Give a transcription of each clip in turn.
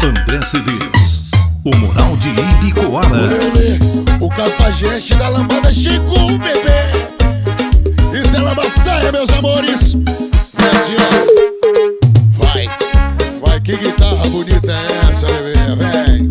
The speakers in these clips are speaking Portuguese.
André CDs, o Moral de Ibicoara. Olê, o cafajeste da lambada chegou, bebê. Isso é lambaçaia, meus amores. É assim, ó. Vai, que guitarra bonita é essa, bebê, vem.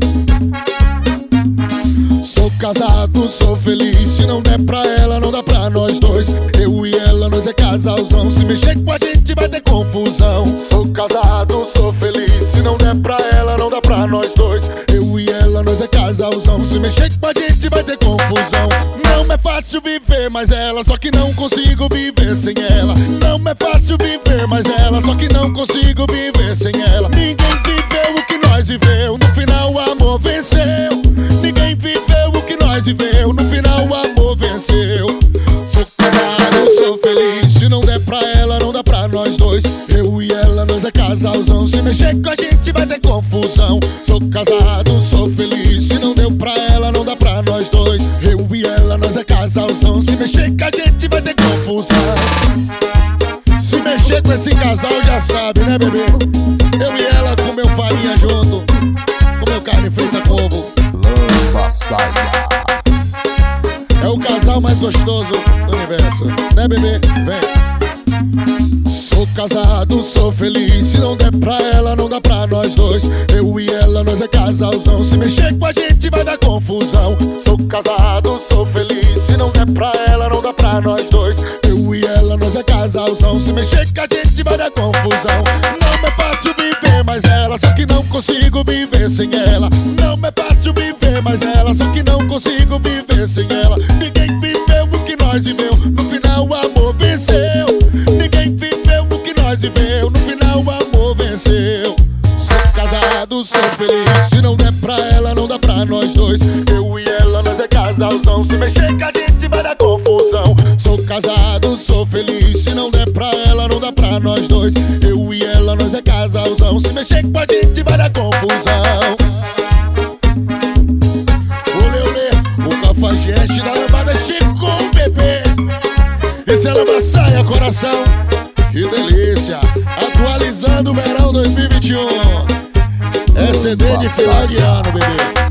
Sou casado, sou feliz. Se não der pra ela, não dá pra nós dois. Eu e ela, nós é casalzão. Se mexer com a gente vai ter confusão. Sou casado, sou feliz. Se não der pra ela, não dá pra nós dois. Eu e ela, nós é casalzão. Se mexer com a gente vai ter confusão. Não é fácil viver mais ela, só que não consigo viver sem ela. Não é fácil viver mais ela, só que não consigo viver sem ela. Ninguém viveu o que nós viveu, no final o amor venceu. Ninguém viveu o que nós viveu, no final o amor venceu. Sou casado, sou feliz. Se não der pra ela, não dá pra nós dois. Eu e ela, nós é casalzão. Se mexer com a gente vai ter confusão. Sou casado, sou feliz. Se não deu pra ela, não dá pra nós dois. Eu e ela, nós é casalzão. Se mexer com a gente vai ter confusão. Se mexer com esse casal já sabe, né, bebê? Eu e ela com meu farinha junto, com meu carne feita como Lambaçaia. é o casal mais gostoso do universo, né, bebê? Vem. Sou casado, sou feliz. Se não der pra ela, não dá pra nós dois. Eu e ela, nós é casalzão. Se mexer com a gente vai dar confusão. Sou casado, sou feliz. Se não der pra ela, não dá pra nós dois. Eu e ela, nós é casalzão. Se mexer com a gente vai dar confusão. Não é fácil viver mais ela, só que não consigo viver sem ela. Não é fácil viver mais ela, só que não consigo viver sem ela. Ninguém viveu o que nós viveu, no final o amor venceu. Ninguém viveu o que nós viveu, no final o amor venceu. Sou casado, sou feliz. Se não der pra ela, não dá pra nós dois. Eu e ela, nós é casalzão. Se mexer com a gente vai dar confusão. Sou casado, sou feliz. Se não der pra ela, não dá pra nós dois. Eu e ela, nós é casalzão. Se mexer com a gente vai dar confusão. Olê, o cafajeste da lambada chegou, bebê. Esse é lambaçaia, coração. Que delícia. Atualizando o verão 2021. É CD de final de ano, bebê.